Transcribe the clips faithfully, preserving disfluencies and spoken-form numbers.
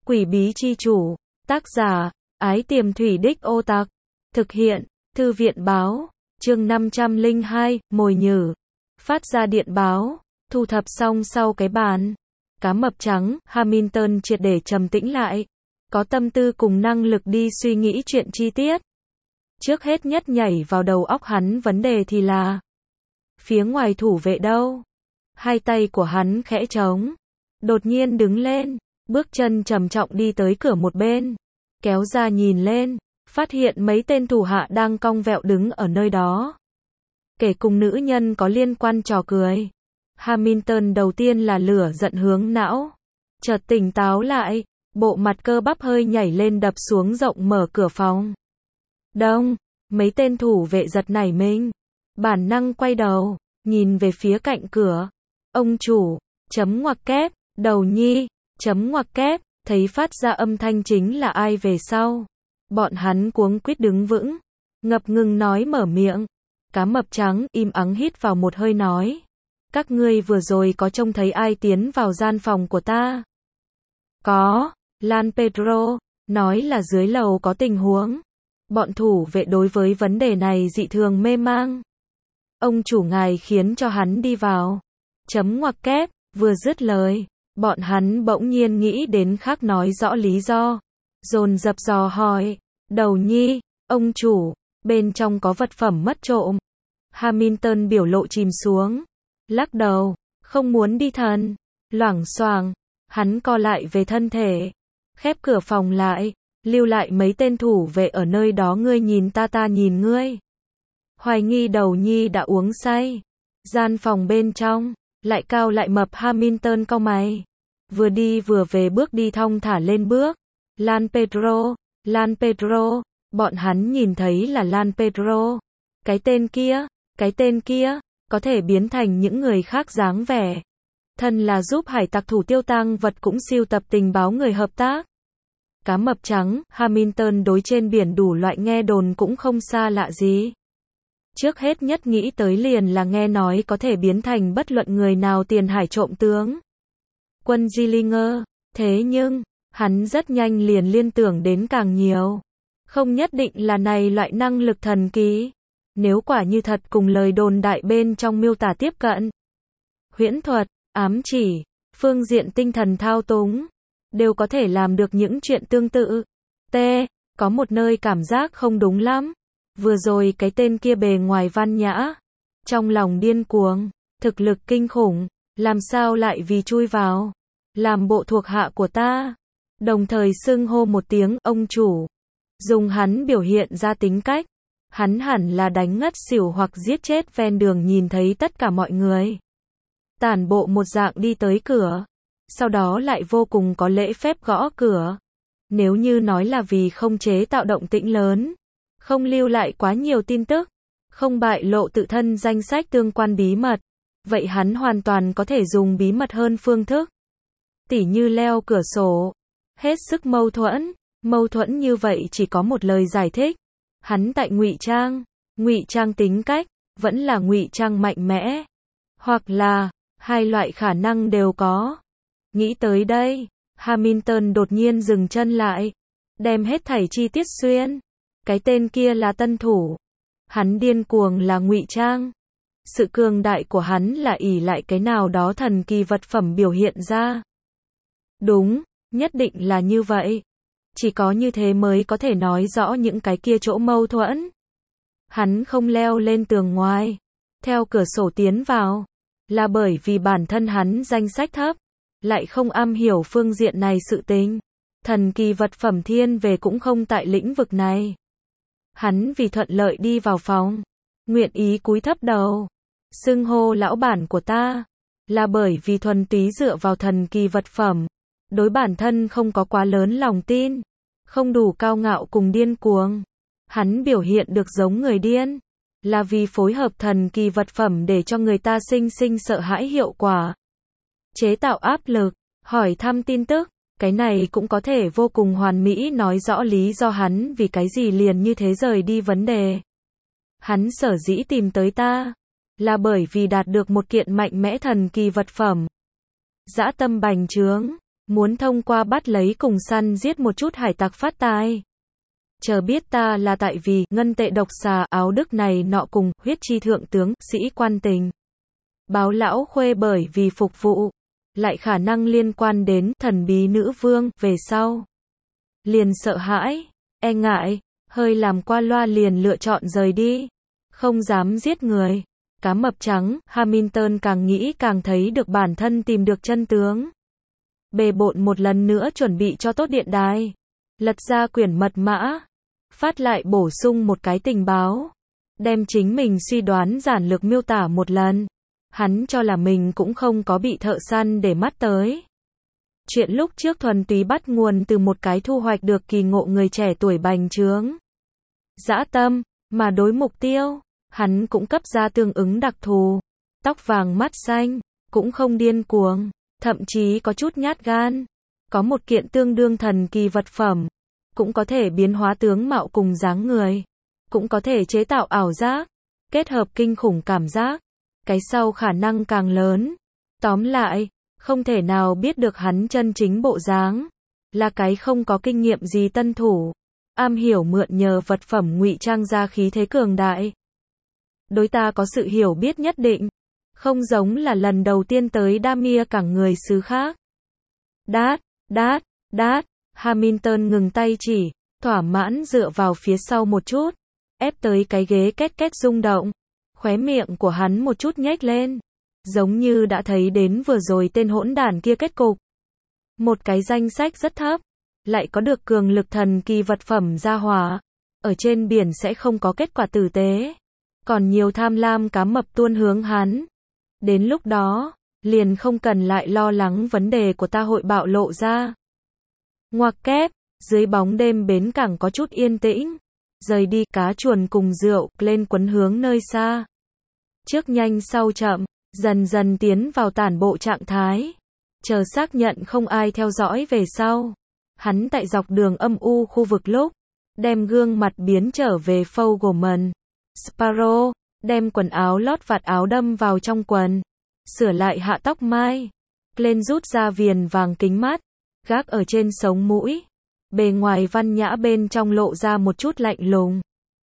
Quỷ bí chi chủ, tác giả, Ái Tiềm Thủy Đích Ô Tặc, thực hiện, Thư viện báo, chương năm trăm lẻ hai, mồi nhử, phát ra điện báo, thu thập xong sau cái bàn. Cá mập trắng, Hamilton triệt để trầm tĩnh lại, có tâm tư cùng năng lực đi suy nghĩ chuyện chi tiết. Trước hết nhất nhảy vào đầu óc hắn vấn đề thì là phía ngoài thủ vệ đâu? Hai tay của hắn khẽ trống, đột nhiên đứng lên, bước chân trầm trọng đi tới cửa một bên, kéo ra nhìn lên, phát hiện mấy tên thủ hạ đang cong vẹo đứng ở nơi đó. Kể cùng nữ nhân có liên quan trò cười. Hamilton đầu tiên là lửa giận hướng não, chợt tỉnh táo lại, bộ mặt cơ bắp hơi nhảy lên đập xuống rộng mở cửa phòng. Đông, mấy tên thủ vệ giật nảy mình, bản năng quay đầu, nhìn về phía cạnh cửa. Ông chủ, chấm ngoặc kép, đầu nhi, chấm ngoặc kép, thấy phát ra âm thanh chính là ai về sau. Bọn hắn cuống quýt đứng vững, ngập ngừng nói mở miệng. Cá mập trắng im ắng hít vào một hơi nói. Các ngươi vừa rồi có trông thấy ai tiến vào gian phòng của ta? Có, Lan Pedro, nói là dưới lầu có tình huống. Bọn thủ vệ đối với vấn đề này dị thường mê mang. Ông chủ ngài khiến cho hắn đi vào. Chấm ngoặc kép, vừa dứt lời, bọn hắn bỗng nhiên nghĩ đến khác nói rõ lý do. Dồn dập dò hỏi, đầu nhi, ông chủ, bên trong có vật phẩm mất trộm. Hamilton biểu lộ chìm xuống, lắc đầu, không muốn đi thần. Loảng xoảng, hắn co lại về thân thể, khép cửa phòng lại, lưu lại mấy tên thủ vệ ở nơi đó ngươi nhìn ta ta nhìn ngươi. Hoài nghi đầu nhi đã uống say. Gian phòng bên trong, lại cao lại mập Hamilton cau mày. Vừa đi vừa về bước đi thong thả lên bước. Lan Pedro, Lan Pedro, bọn hắn nhìn thấy là Lan Pedro. Cái tên kia, cái tên kia, có thể biến thành những người khác dáng vẻ. Thân là giúp hải tặc thủ tiêu tang vật cũng siêu tập tình báo người hợp tác. Cá mập trắng, Hamilton đối trên biển đủ loại nghe đồn cũng không xa lạ gì. Trước hết nhất nghĩ tới liền là nghe nói có thể biến thành bất luận người nào tiền hải trộm tướng. Quân Gillinger, thế nhưng, hắn rất nhanh liền liên tưởng đến càng nhiều. Không nhất định là này loại năng lực thần kỳ. Nếu quả như thật cùng lời đồn đại bên trong miêu tả tiếp cận. Huyễn thuật, ám chỉ, phương diện tinh thần thao túng, đều có thể làm được những chuyện tương tự. T. Có một nơi cảm giác không đúng lắm. Vừa rồi cái tên kia bề ngoài văn nhã, trong lòng điên cuồng, thực lực kinh khủng, làm sao lại vì chui vào, làm bộ thuộc hạ của ta, đồng thời xưng hô một tiếng ông chủ. Dùng hắn biểu hiện ra tính cách, hắn hẳn là đánh ngất xỉu hoặc giết chết ven đường nhìn thấy tất cả mọi người. Tản bộ một dạng đi tới cửa, sau đó lại vô cùng có lễ phép gõ cửa. Nếu như nói là vì không chế tạo động tĩnh lớn, không lưu lại quá nhiều tin tức, không bại lộ tự thân danh sách tương quan bí mật, vậy hắn hoàn toàn có thể dùng bí mật hơn phương thức. Tỉ như leo cửa sổ, hết sức mâu thuẫn, mâu thuẫn như vậy chỉ có một lời giải thích. Hắn tại ngụy trang, ngụy trang tính cách, vẫn là ngụy trang mạnh mẽ, hoặc là hai loại khả năng đều có. Nghĩ tới đây, Hamilton đột nhiên dừng chân lại, đem hết thảy chi tiết xuyên. Cái tên kia là tân thủ, hắn điên cuồng là ngụy trang. Sự cường đại của hắn là ỷ lại cái nào đó thần kỳ vật phẩm biểu hiện ra. Đúng, nhất định là như vậy. Chỉ có như thế mới có thể nói rõ những cái kia chỗ mâu thuẫn. Hắn không leo lên tường ngoài, theo cửa sổ tiến vào, là bởi vì bản thân hắn danh sách thấp, lại không am hiểu phương diện này sự tình. Thần kỳ vật phẩm thiên về cũng không tại lĩnh vực này. Hắn vì thuận lợi đi vào phòng, nguyện ý cúi thấp đầu, xưng hô lão bản của ta, là bởi vì thuần túy dựa vào thần kỳ vật phẩm, đối bản thân không có quá lớn lòng tin, không đủ cao ngạo cùng điên cuồng. Hắn biểu hiện được giống người điên, là vì phối hợp thần kỳ vật phẩm để cho người ta sinh sinh sợ hãi hiệu quả. Chế tạo áp lực, hỏi thăm tin tức. Cái này cũng có thể vô cùng hoàn mỹ nói rõ lý do hắn vì cái gì liền như thế rời đi vấn đề. Hắn sở dĩ tìm tới ta, là bởi vì đạt được một kiện mạnh mẽ thần kỳ vật phẩm. Dã tâm bành trướng, muốn thông qua bắt lấy cùng săn giết một chút hải tặc phát tài. Chờ biết ta là tại vì ngân tệ độc xà áo đức này nọ cùng huyết chi thượng tướng, sĩ quan tình. Báo lão khuê bởi vì phục vụ, lại khả năng liên quan đến thần bí nữ vương, về sau. Liền sợ hãi, e ngại, hơi làm qua loa liền lựa chọn rời đi. Không dám giết người. Cá mập trắng, Hamilton càng nghĩ càng thấy được bản thân tìm được chân tướng. Bề bộn một lần nữa chuẩn bị cho tốt điện đài. Lật ra quyển mật mã. Phát lại bổ sung một cái tình báo. Đem chính mình suy đoán giản lược miêu tả một lần. Hắn cho là mình cũng không có bị thợ săn để mắt tới. Chuyện lúc trước thuần túy bắt nguồn từ một cái thu hoạch được kỳ ngộ người trẻ tuổi bành trướng. Dã tâm, mà đối mục tiêu, hắn cũng cấp ra tương ứng đặc thù. Tóc vàng mắt xanh, cũng không điên cuồng, thậm chí có chút nhát gan. Có một kiện tương đương thần kỳ vật phẩm, cũng có thể biến hóa tướng mạo cùng dáng người, cũng có thể chế tạo ảo giác, kết hợp kinh khủng cảm giác. Cái sau khả năng càng lớn. Tóm lại, không thể nào biết được hắn chân chính bộ dáng. Là cái không có kinh nghiệm gì tân thủ. Am hiểu mượn nhờ vật phẩm ngụy trang ra khí thế cường đại. Đối ta có sự hiểu biết nhất định. Không giống là lần đầu tiên tới Damia cảng người xứ khác. Đát, đát, đát. Hamilton ngừng tay chỉ, thỏa mãn dựa vào phía sau một chút. Ép tới cái ghế két két rung động. Khóe miệng của hắn một chút nhếch lên. Giống như đã thấy đến vừa rồi tên hỗn đản kia kết cục. Một cái danh sách rất thấp. Lại có được cường lực thần kỳ vật phẩm gia hỏa. Ở trên biển sẽ không có kết quả tử tế. Còn nhiều tham lam cá mập tuôn hướng hắn. Đến lúc đó, liền không cần lại lo lắng vấn đề của ta hội bạo lộ ra. Ngoặc kép, dưới bóng đêm bến cảng có chút yên tĩnh. Rời đi, cá chuồn cùng rượu, lên quấn hướng nơi xa. Trước nhanh sau chậm, dần dần tiến vào tản bộ trạng thái. Chờ xác nhận không ai theo dõi về sau. Hắn tại dọc đường âm u khu vực lúc, đem gương mặt biến trở về Fogelman. Sparrow, đem quần áo lót vạt áo đâm vào trong quần. Sửa lại hạ tóc mai. Lên rút ra viền vàng kính mát. Gác ở trên sống mũi. Bề ngoài văn nhã bên trong lộ ra một chút lạnh lùng.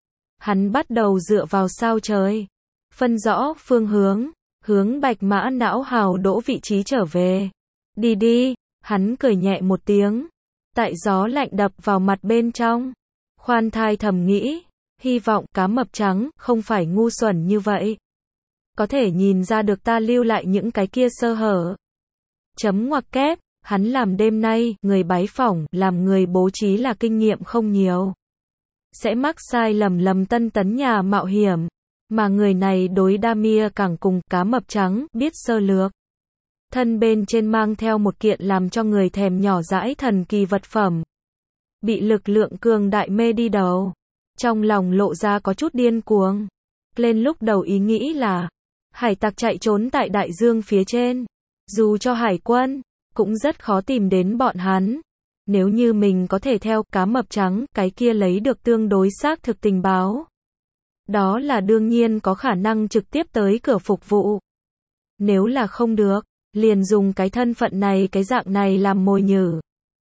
Hắn bắt đầu dựa vào sao trời. Phân rõ phương hướng. Hướng bạch mã não hào đỗ vị trí trở về. Đi đi, hắn cười nhẹ một tiếng. Tại gió lạnh đập vào mặt bên trong. Khoan thai thầm nghĩ. Hy vọng cá mập trắng không phải ngu xuẩn như vậy. Có thể nhìn ra được ta lưu lại những cái kia sơ hở. Chấm ngoặc kép. Hắn làm đêm nay, người bái phỏng, làm người bố trí là kinh nghiệm không nhiều. Sẽ mắc sai lầm lầm tân tấn nhà mạo hiểm. Mà người này đối Damia cảng cùng cá mập trắng, biết sơ lược. Thân bên trên mang theo một kiện làm cho người thèm nhỏ dãi thần kỳ vật phẩm. Bị lực lượng cường đại mê đi đầu. Trong lòng lộ ra có chút điên cuồng. Lên lúc đầu ý nghĩ là, hải tặc chạy trốn tại đại dương phía trên. Dù cho hải quân, cũng rất khó tìm đến bọn hắn. Nếu như mình có thể theo cá mập trắng, cái kia lấy được tương đối xác thực tình báo. Đó là đương nhiên có khả năng trực tiếp tới cửa phục vụ. Nếu là không được, liền dùng cái thân phận này cái dạng này làm mồi nhử.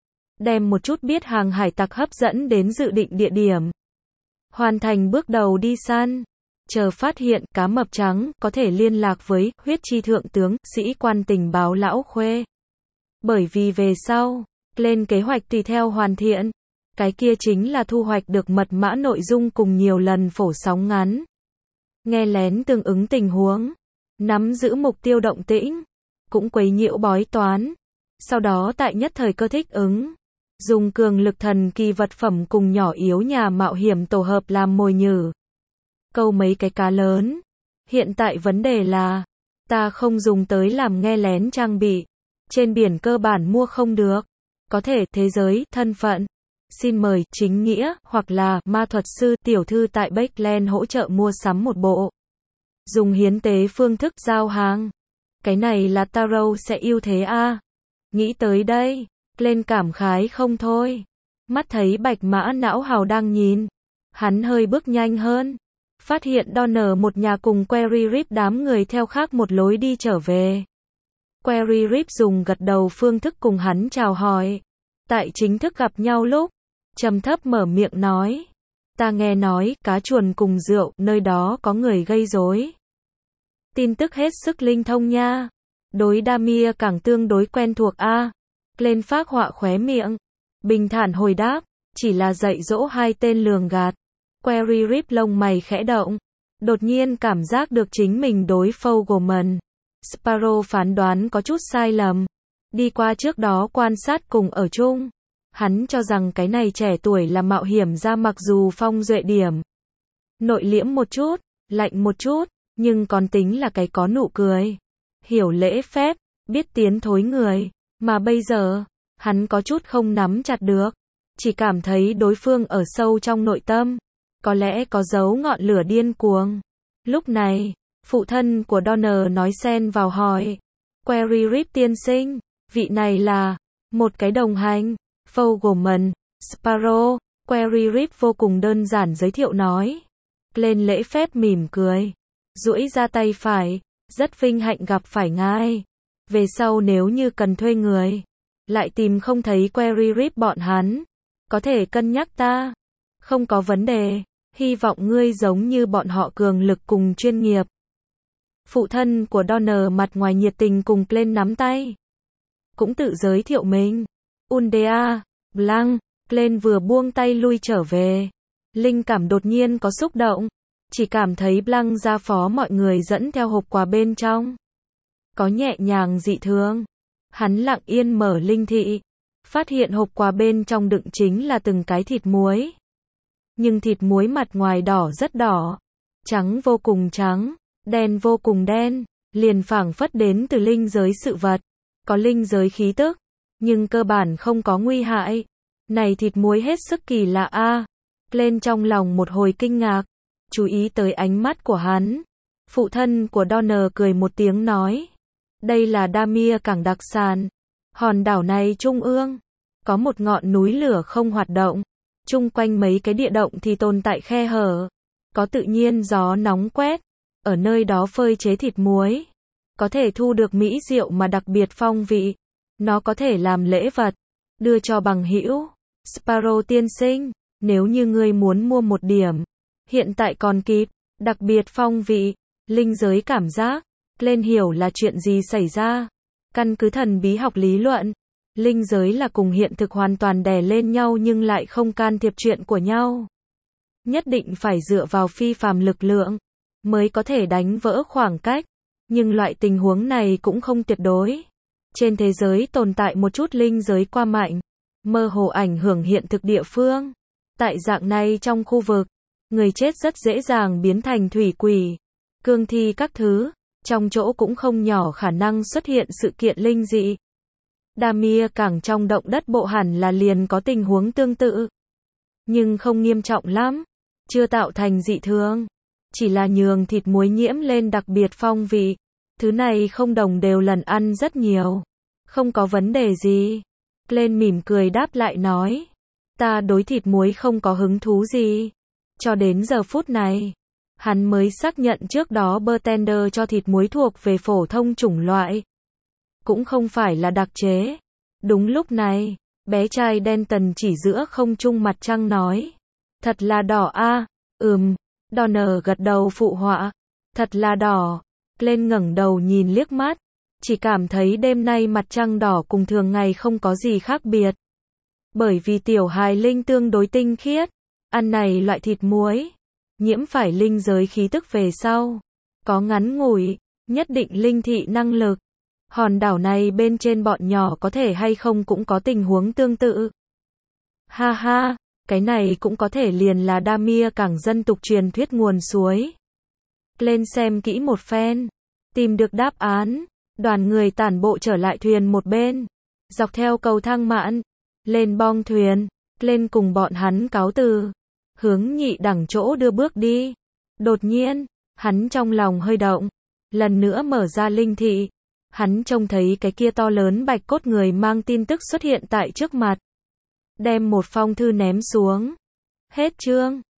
Đem một chút biết hàng hải tặc hấp dẫn đến dự định địa điểm. Hoàn thành bước đầu đi săn. Chờ phát hiện cá mập trắng có thể liên lạc với huyết chi thượng tướng, sĩ quan tình báo lão khuê. Bởi vì về sau, lên kế hoạch tùy theo hoàn thiện. Cái kia chính là thu hoạch được mật mã nội dung cùng nhiều lần phổ sóng ngắn. Nghe lén tương ứng tình huống. Nắm giữ mục tiêu động tĩnh. Cũng quấy nhiễu bói toán. Sau đó tại nhất thời cơ thích ứng. Dùng cường lực thần kỳ vật phẩm cùng nhỏ yếu nhà mạo hiểm tổ hợp làm mồi nhử. Câu mấy cái cá lớn. Hiện tại vấn đề là, ta không dùng tới làm nghe lén trang bị. Trên biển cơ bản mua không được. Có thể thế giới, thân phận. Xin mời, chính nghĩa, hoặc là ma thuật sư, tiểu thư tại Bakeland hỗ trợ mua sắm một bộ. Dùng hiến tế phương thức giao hàng. Cái này là Taro sẽ ưu thế a. Nghĩ tới đây, lên cảm khái không thôi. Mắt thấy bạch mã não hào đang nhìn. Hắn hơi bước nhanh hơn. Phát hiện Donner một nhà cùng Query Rip đám người theo khác một lối đi trở về. Query Rip dùng gật đầu phương thức cùng hắn chào hỏi. Tại chính thức gặp nhau lúc, trầm thấp mở miệng nói. Ta nghe nói, cá chuồn cùng rượu, nơi đó có người gây rối. Tin tức hết sức linh thông nha. Đối Damir càng tương đối quen thuộc a. À. Lên phác họa khóe miệng. Bình thản hồi đáp, chỉ là dạy dỗ hai tên lường gạt. Query Rip lông mày khẽ động. Đột nhiên cảm giác được chính mình đối Fogelman. Sparrow phán đoán có chút sai lầm. Đi qua trước đó quan sát cùng ở chung. Hắn cho rằng cái này trẻ tuổi là mạo hiểm ra mặc dù phong duệ điểm. Nội liễm một chút, lạnh một chút, nhưng còn tính là cái có nụ cười. Hiểu lễ phép, biết tiến thối người. Mà bây giờ, hắn có chút không nắm chặt được. Chỉ cảm thấy đối phương ở sâu trong nội tâm. Có lẽ có dấu ngọn lửa điên cuồng. Lúc này, phụ thân của Donner nói xen vào hỏi. Query Rip tiên sinh, vị này là một cái đồng hành. Fogelman, Sparrow, Query Rip vô cùng đơn giản giới thiệu nói. Lên lễ phép mỉm cười. Duỗi ra tay phải. Rất vinh hạnh gặp phải ngài. Về sau nếu như cần thuê người. Lại tìm không thấy Query Rip bọn hắn. Có thể cân nhắc ta. Không có vấn đề. Hy vọng ngươi giống như bọn họ cường lực cùng chuyên nghiệp. Phụ thân của Donner mặt ngoài nhiệt tình cùng Glenn nắm tay. Cũng tự giới thiệu mình. Undea, Blanc, Glenn vừa buông tay lui trở về. Linh cảm đột nhiên có xúc động. Chỉ cảm thấy Blanc ra phó mọi người dẫn theo hộp quà bên trong. Có nhẹ nhàng dị thường. Hắn lặng yên mở linh thị. Phát hiện hộp quà bên trong đựng chính là từng cái thịt muối. Nhưng thịt muối mặt ngoài đỏ rất đỏ. Trắng vô cùng trắng. Đen vô cùng đen. Liền phảng phất đến từ linh giới sự vật. Có linh giới khí tức. Nhưng cơ bản không có nguy hại. Này thịt muối hết sức kỳ lạ a. À. Lên trong lòng một hồi kinh ngạc. Chú ý tới ánh mắt của hắn. Phụ thân của Donner cười một tiếng nói. Đây là Damir cảng đặc sản. Hòn đảo này trung ương. Có một ngọn núi lửa không hoạt động. Chung quanh mấy cái địa động thì tồn tại khe hở. Có tự nhiên gió nóng quét. Ở nơi đó phơi chế thịt muối. Có thể thu được mỹ rượu mà đặc biệt phong vị. Nó có thể làm lễ vật. Đưa cho bằng hữu. Sparrow tiên sinh. Nếu như ngươi muốn mua một điểm. Hiện tại còn kịp. Đặc biệt phong vị. Linh giới cảm giác. Lên hiểu là chuyện gì xảy ra. Căn cứ thần bí học lý luận. Linh giới là cùng hiện thực hoàn toàn đè lên nhau nhưng lại không can thiệp chuyện của nhau. Nhất định phải dựa vào phi phàm lực lượng. Mới có thể đánh vỡ khoảng cách. Nhưng loại tình huống này cũng không tuyệt đối. Trên thế giới tồn tại một chút linh giới qua mạnh. Mơ hồ ảnh hưởng hiện thực địa phương. Tại dạng này trong khu vực. Người chết rất dễ dàng biến thành thủy quỷ. Cương thi các thứ. Trong chỗ cũng không nhỏ khả năng xuất hiện sự kiện linh dị. Damir cảng trong động đất bộ hẳn là liền có tình huống tương tự. Nhưng không nghiêm trọng lắm. Chưa tạo thành dị thường. Chỉ là nhường thịt muối nhiễm lên đặc biệt phong vị. Thứ này không đồng đều lần ăn rất nhiều. Không có vấn đề gì. Glenn mỉm cười đáp lại nói. Ta đối thịt muối không có hứng thú gì. Cho đến giờ phút này. Hắn mới xác nhận trước đó bartender cho thịt muối thuộc về phổ thông chủng loại. Cũng không phải là đặc chế. Đúng lúc này, bé trai Denton chỉ giữa không trung mặt trăng nói. Thật là đỏ a. À? Ừm. Donner gật đầu phụ họa. Thật là đỏ. Glenn ngẩng đầu nhìn liếc mắt. Chỉ cảm thấy đêm nay mặt trăng đỏ cùng thường ngày không có gì khác biệt. Bởi vì tiểu hài linh tương đối tinh khiết. Ăn này loại thịt muối. Nhiễm phải linh giới khí tức về sau. Có ngắn ngủi. Nhất định linh thị năng lực. Hòn đảo này bên trên bọn nhỏ có thể hay không cũng có tình huống tương tự. Ha ha, cái này cũng có thể liền là Damir cảng dân tục truyền thuyết nguồn suối. Lên xem kỹ một phen. Tìm được đáp án. Đoàn người tản bộ trở lại thuyền một bên. Dọc theo cầu thang mạn. Lên bong thuyền. Lên cùng bọn hắn cáo từ. Hướng nhị đẳng chỗ đưa bước đi. Đột nhiên, hắn trong lòng hơi động. Lần nữa mở ra linh thị. Hắn trông thấy cái kia to lớn bạch cốt người mang tin tức xuất hiện tại trước mặt. Đem một phong thư ném xuống. Hết chương.